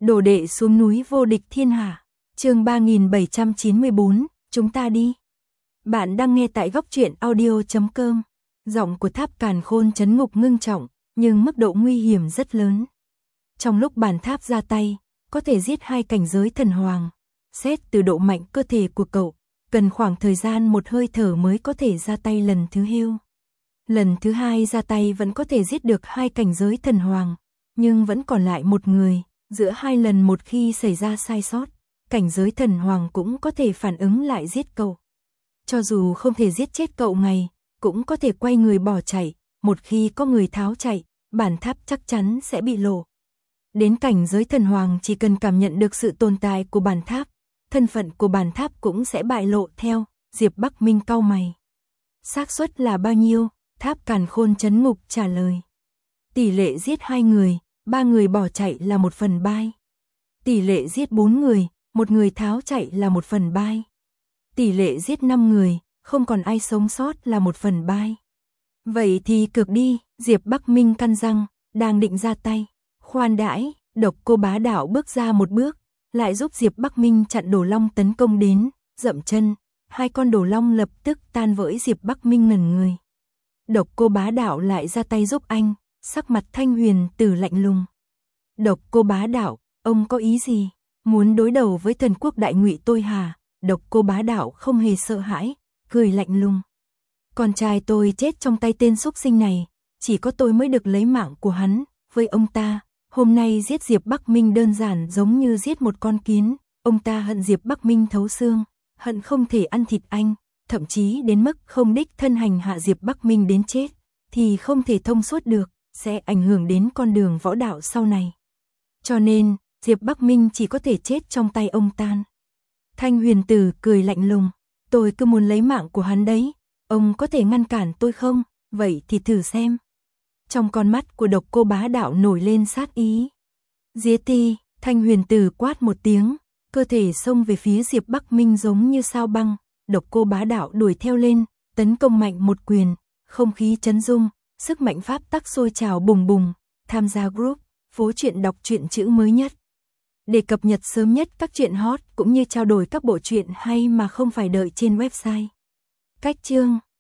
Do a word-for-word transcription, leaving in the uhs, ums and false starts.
Đồ đệ xuống núi vô địch thiên hạ. Chương ba nghìn bảy trăm chín mươi bốn, chúng ta đi. Bạn đang nghe tại góc truyện audio chấm com. Giọng của Tháp Càn Khôn trấn ngục ngưng trọng, nhưng mức độ nguy hiểm rất lớn. Trong lúc bản tháp ra tay, có thể giết hai cảnh giới thần hoàng. Xét từ độ mạnh cơ thể của cậu, cần khoảng thời gian một hơi thở mới có thể ra tay lần thứ hiu. Lần thứ hai ra tay vẫn có thể giết được hai cảnh giới thần hoàng, nhưng vẫn còn lại một người. Giữa hai lần một khi xảy ra sai sót, cảnh giới thần hoàng cũng có thể phản ứng lại giết cậu. Cho dù không thể giết chết cậu ngay, cũng có thể quay người bỏ chạy. Một khi có người tháo chạy, bản tháp chắc chắn sẽ bị lộ. Đến cảnh giới thần hoàng chỉ cần cảm nhận được sự tồn tại của bản tháp, thân phận của bản tháp cũng sẽ bại lộ theo. Diệp Bắc Minh cau mày. Xác suất là bao nhiêu? Tháp Càn Khôn trấn ngục trả lời. Tỷ lệ giết hai người, ba người bỏ chạy là một phần bai. Tỷ lệ giết bốn người, một người tháo chạy là một phần bai. Tỷ lệ giết năm người, không còn ai sống sót là một phần bai. Vậy thì cược đi, Diệp Bắc Minh căn răng, đang định ra tay. Khoan đãi, Độc Cô Bá Đạo bước ra một bước, lại giúp Diệp Bắc Minh chặn Đồ Long tấn công đến, dậm chân, hai con Đồ Long lập tức tan vỡ. Diệp Bắc Minh ngẩn người. Độc Cô Bá Đạo lại ra tay giúp anh, sắc mặt Thanh Huyền Tử lạnh lùng. Độc Cô Bá Đạo, ông có ý gì? Muốn đối đầu với thần quốc đại ngụy tôi hả? Độc Cô Bá Đạo không hề sợ hãi, cười lạnh lùng. Con trai tôi chết trong tay tên xúc sinh này, chỉ có tôi mới được lấy mạng của hắn. Với ông ta, hôm nay giết Diệp Bắc Minh đơn giản giống như giết một con kiến. Ông ta hận Diệp Bắc Minh thấu xương, hận không thể ăn thịt anh, thậm chí đến mức không đích thân hành hạ Diệp Bắc Minh đến chết, thì không thể thông suốt được, sẽ ảnh hưởng đến con đường võ đạo sau này. Cho nên, Diệp Bắc Minh chỉ có thể chết trong tay ông ta. Thanh Huyền Tử cười lạnh lùng, tôi cứ muốn lấy mạng của hắn đấy, ông có thể ngăn cản tôi không? Vậy thì thử xem. Trong con mắt của Độc Cô Bá Đạo nổi lên sát ý. Giết ti, Thanh Huyền Tử quát một tiếng, cơ thể xông về phía Diệp Bắc Minh giống như sao băng. Độc Cô Bá Đạo đuổi theo lên, tấn công mạnh một quyền, không khí chấn rung, sức mạnh pháp tắc sôi trào bùng bùng. Tham gia group Phố Truyện đọc truyện chữ mới nhất, để cập nhật sớm nhất các truyện hot cũng như trao đổi các bộ truyện hay mà không phải đợi trên website. Cách chương